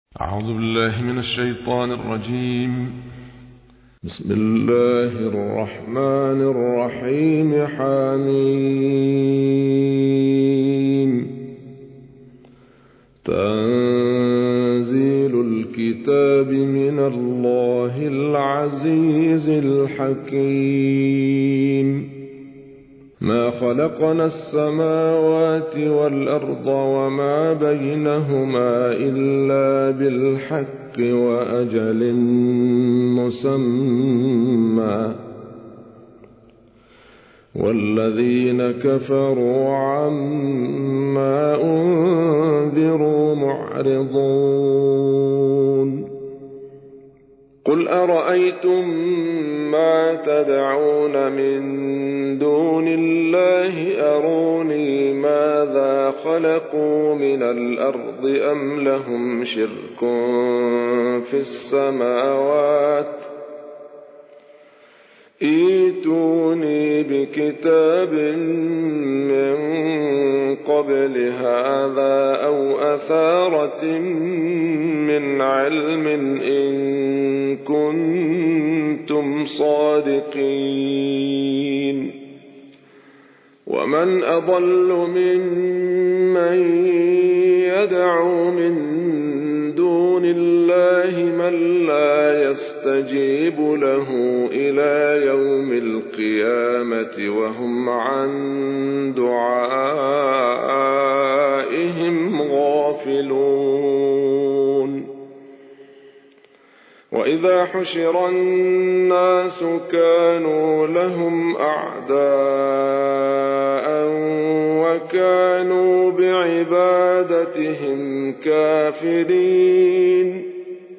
أعوذ بالله من الشيطان الرجيم. بسم الله الرحمن الرحيم. حميم. تنزيل الكتاب من الله العزيز الحكيم. ما خلقنا السماوات والأرض وما بينهما إلا بالحق وأجل مسمى، والذين كفروا عما أنذروا معرضون. قل أرأيتم ما تدعون من دون الله أروني ماذا خلقوا من الأرض أم لهم شرك في السماوات ائتوني بكتاب من قبل هذا أو أثارة من علم إن كنتم صادقين. ومن أضل ممن يدعو من دون الله من لا يستجيب له إلى يوم القيامة وهم عن دعائهم غافلون. وإذا حشر الناس كانوا لهم أعداء وكانوا بعبادتهم كافرين.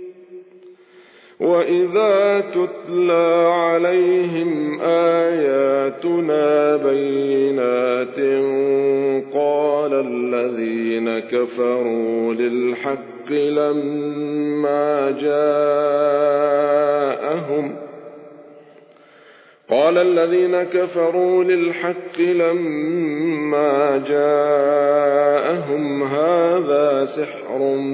وإذا تتلى عليهم آياتنا بينات قال الذين كفروا للحق لما جاءهم هذا سحر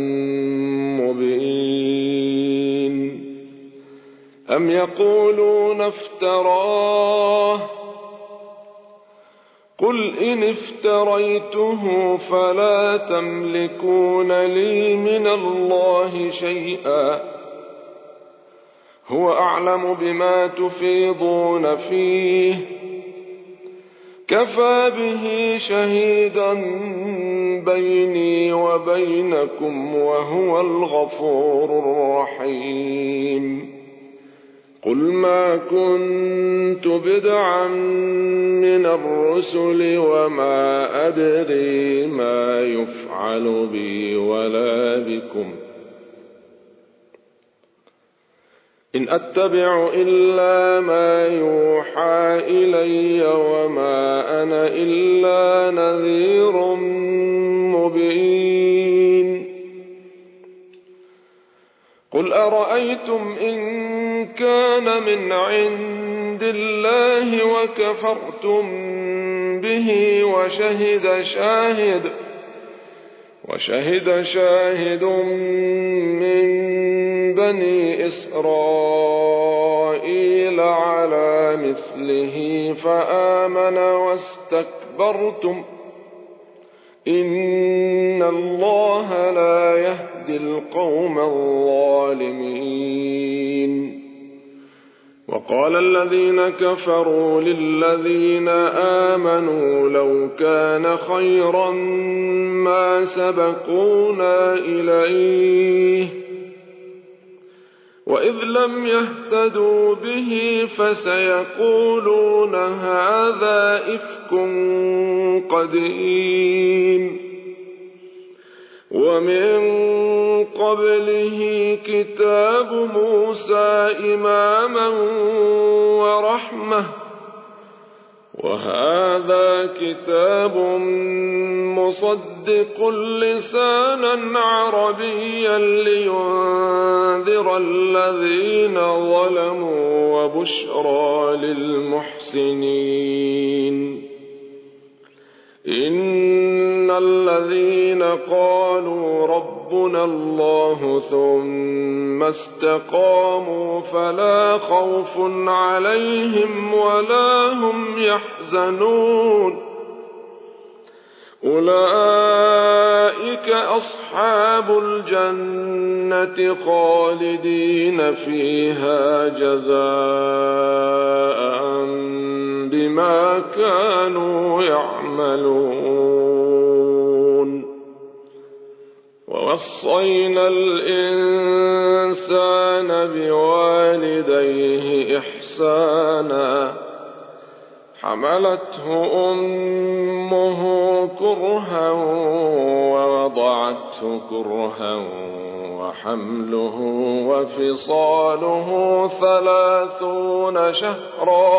مبين. أم يقولون افتراه قل إن افتريته فلا تملكون لي من الله شيئا هو أعلم بما تفيضون فيه كفى به شهيدا بيني وبينكم وهو الغفور الرحيم. قل ما كنت بدعا من الرسل وما أدري ما يفعل بي ولا بكم إن أتبع إلا ما يوحى إلي وما أنا إلا نذير مبين. قل أرأيتم إن كان من عند الله وكفرتم به وشهد شاهد من بني إسرائيل على مثله فآمن واستكبرتم إن الله لا يهدي القوم الظالمين. وقال الذين كفروا للذين آمنوا لو كان خيرا ما سبقونا إليه وإذ لم يهتدوا به فسيقولون هذا إفك قديم. ومن قبله كتاب موسى إماما ورحمة وهذا كتاب مصدق لسانا عربيا لينذر الذين ظلموا وبشرى للمحسنين. إن الذين قالوا ربنا ربنا الله ثم استقاموا فلا خوف عليهم ولا هم يحزنون أولئك أصحاب الجنة خالدين فيها جزاء بما كانوا يعملون ووصينا الإنسان بوالديه إحسانا حملته أمه كرها ووضعته كرها وحمله وفصاله 30 شهرا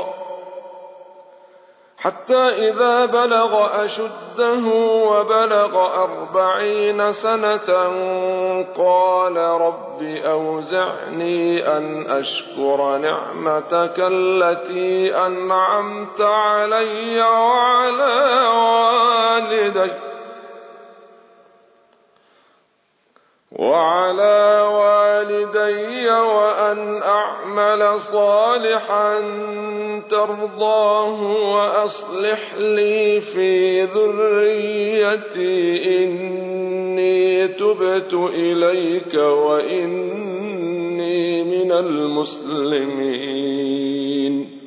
حتى إذا بلغ أشده وبلغ 40 سنة قال رب أوزعني أن أشكر نعمتك التي أنعمت علي وعلى والدي وأن أعمل صالحا ترضاه وأصلح لي في ذريتي إني تبت إليك وإني من المسلمين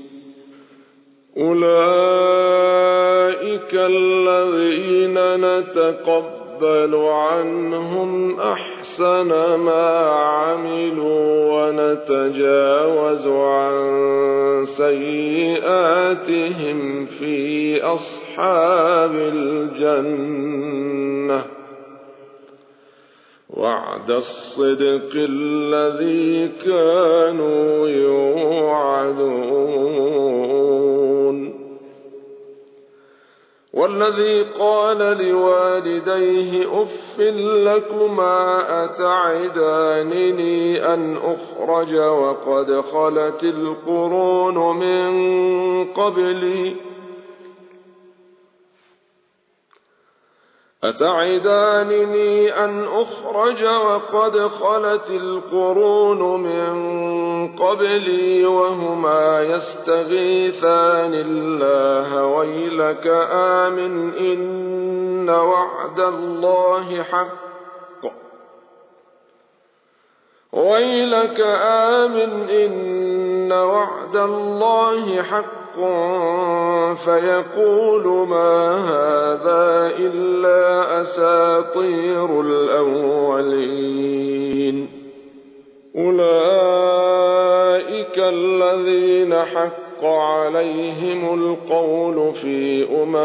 أولئك الذين نتقبل عنهم أحسن ما عملوا ونتجاوز عن سيئاتهم في أصحاب الجنة وعد الصدق الذي كانوا يوعدون والذي قال لوالديه أف لكما أتعدانني أن أخرج وقد خلت القرون من قبلي وهما يستغيثان الله ويلك آمن إن وعد الله حق فيقول ما هذا إلا أساطير الأولين أولئك الذين حق عليهم القول في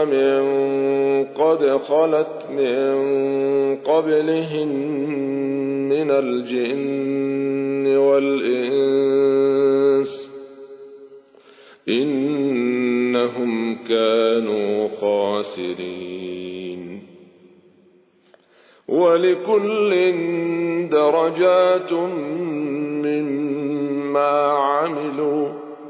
قد خلت من قبلهم من الجن والإنس إنهم كانوا خاسرين ولكل درجات مما عملوا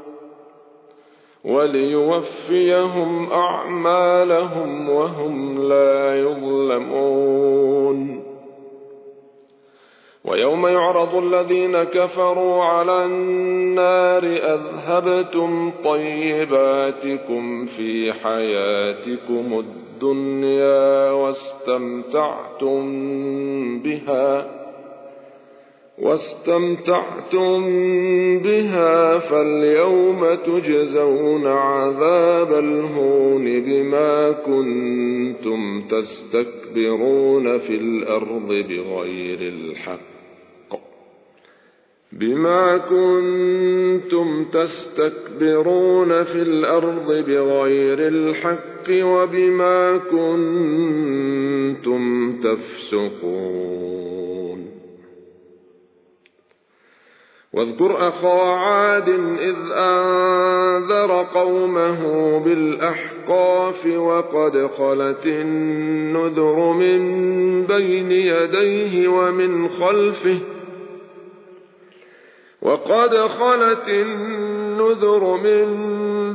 وليوفيهم أعمالهم وهم لا يظلمون ويوم يعرض الذين كفروا على النار أذهبتم طيباتكم في حياتكم الدنيا واستمتعتم بها فاليوم تجزون عذاب الهون بما كنتم تستكبرون في الأرض بغير الحق وبما كنتم تفسقون واذكر أخا عاد إذ أنذر قومه بالأحقاف وقد خلت النذر من بين يديه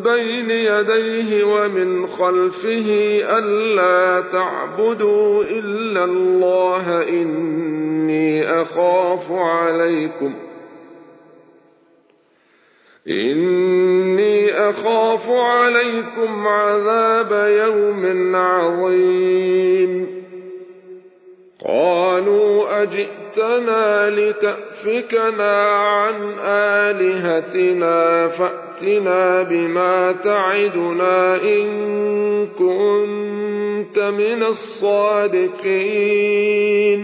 بين يديه ومن خلفه ألا تعبدوا إلا الله إني أخاف عليكم عذاب يوم عظيم. قالوا أجئتنا لتأفكنا عن آلهتنا فأتنا بما تعدنا إن كنت من الصادقين.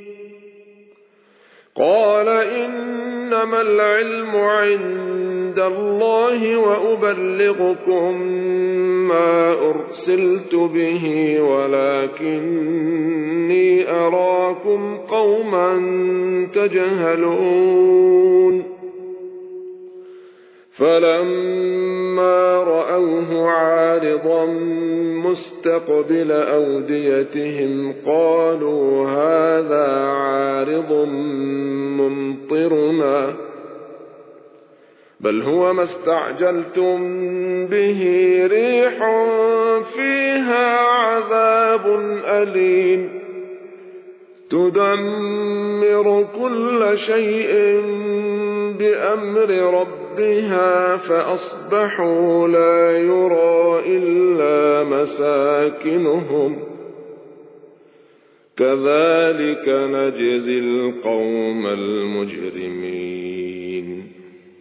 قال إنما العلم عند الله وأبلغكم ما أرسلت به ولكني أراكم قوما تجهلون. فلما رأوه عارضا مستقبل أوديتهم قالوا هذا عارض ممطرنا بل هو ما استعجلتم به ريح فيها عذاب أليم تدمر كل شيء بأمر ربها فأصبحوا لا يرى إلا مساكنهم كذلك نجزي القوم المجرمين.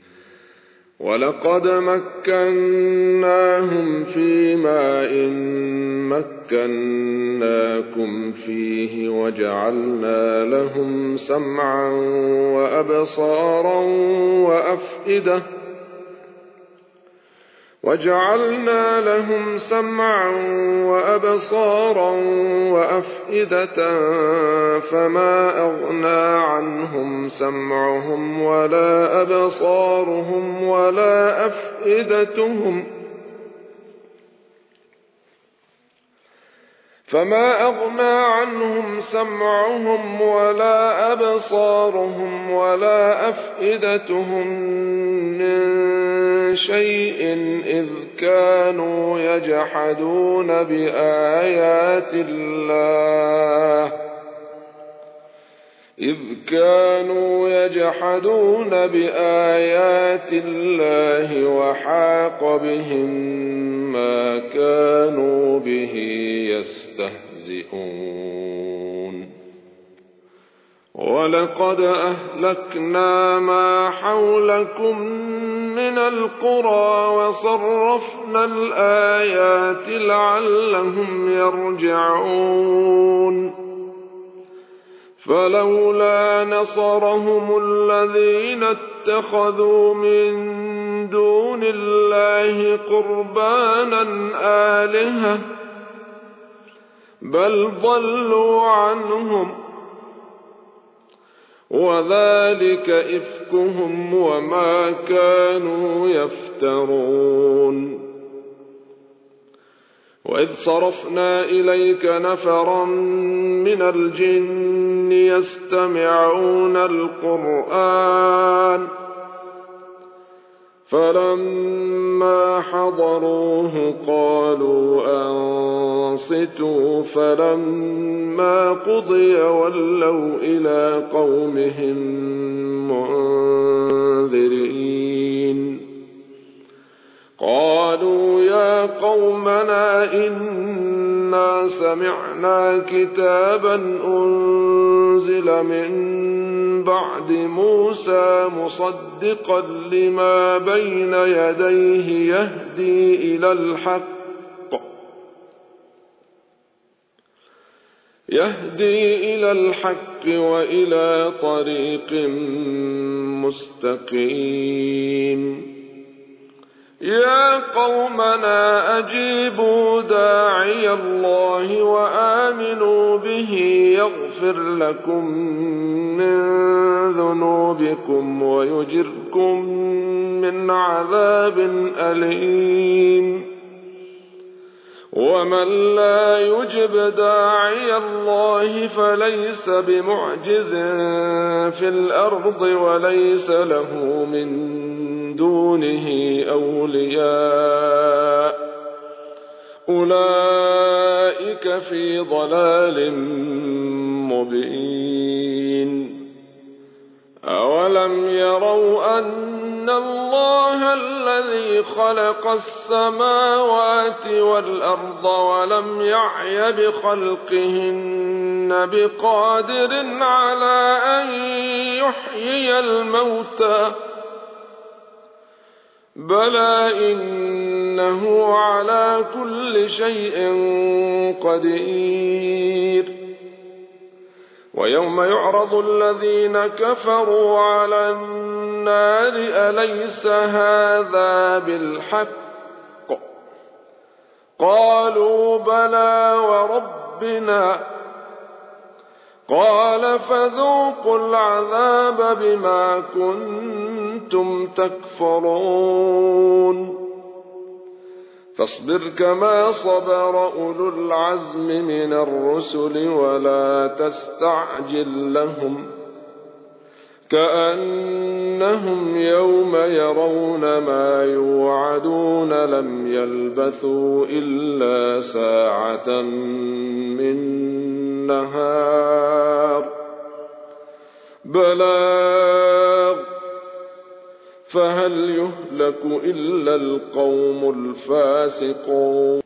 ولقد مكناهم في ماء مكناكم فيه وجعلنا لهم سمعا وأبصارا وأفئدة فما أغنى عنهم سمعهم ولا أبصارهم ولا أفئدتهم من شيء إذ كانوا يجحدون بآيات الله وحاق بهم ما كانوا به يستهزئون. ولقد أهلكنا ما حولكم من القرى وصرفنا الآيات لعلهم يرجعون. فلولا نصرهم الذين اتخذوا من دون الله قربانا آلهة بل ضلوا عنهم وذلك إفكهم وما كانوا يفترون. وإذ صرفنا إليك نفرا من الجن يستمعون القرآن فلما حضروه قالوا أنصتوا فلما قضي ولوا إلى قومهم منذرين. قالوا يا قومنا إنا سمعنا كتابا أنزل من بعد موسى مصدقا لما بين يديه يهدي إلى الحق وإلى طريق مستقيم. يا قومنا أجيبوا داعي الله وآمنوا به يغفر لكم من ذنوبكم ويجركم من عذاب أليم. ومن لا يجب داعي الله فليس بمعجز في الأرض وليس له من دونه أولياء أولئك في ضلال مبين أولم يروا أن الله الذي خلق السماوات والأرض ولم يعي بخلقهن بقادر على أن يحيي الموتى بلى إنه على كل شيء قدير ويوم يعرض الذين كفروا على النار أليس هذا بالحق قالوا بلى وربنا قال فذوقوا العذاب بما كنتم تكفرون فاصبر كما صبر أولو العزم من الرسل ولا تستعجل لهم كأنهم يوم يرون ما يوعدون لم يلبثوا إلا ساعة من نهار بلاغ فهل يهلك إلا القوم الفاسقون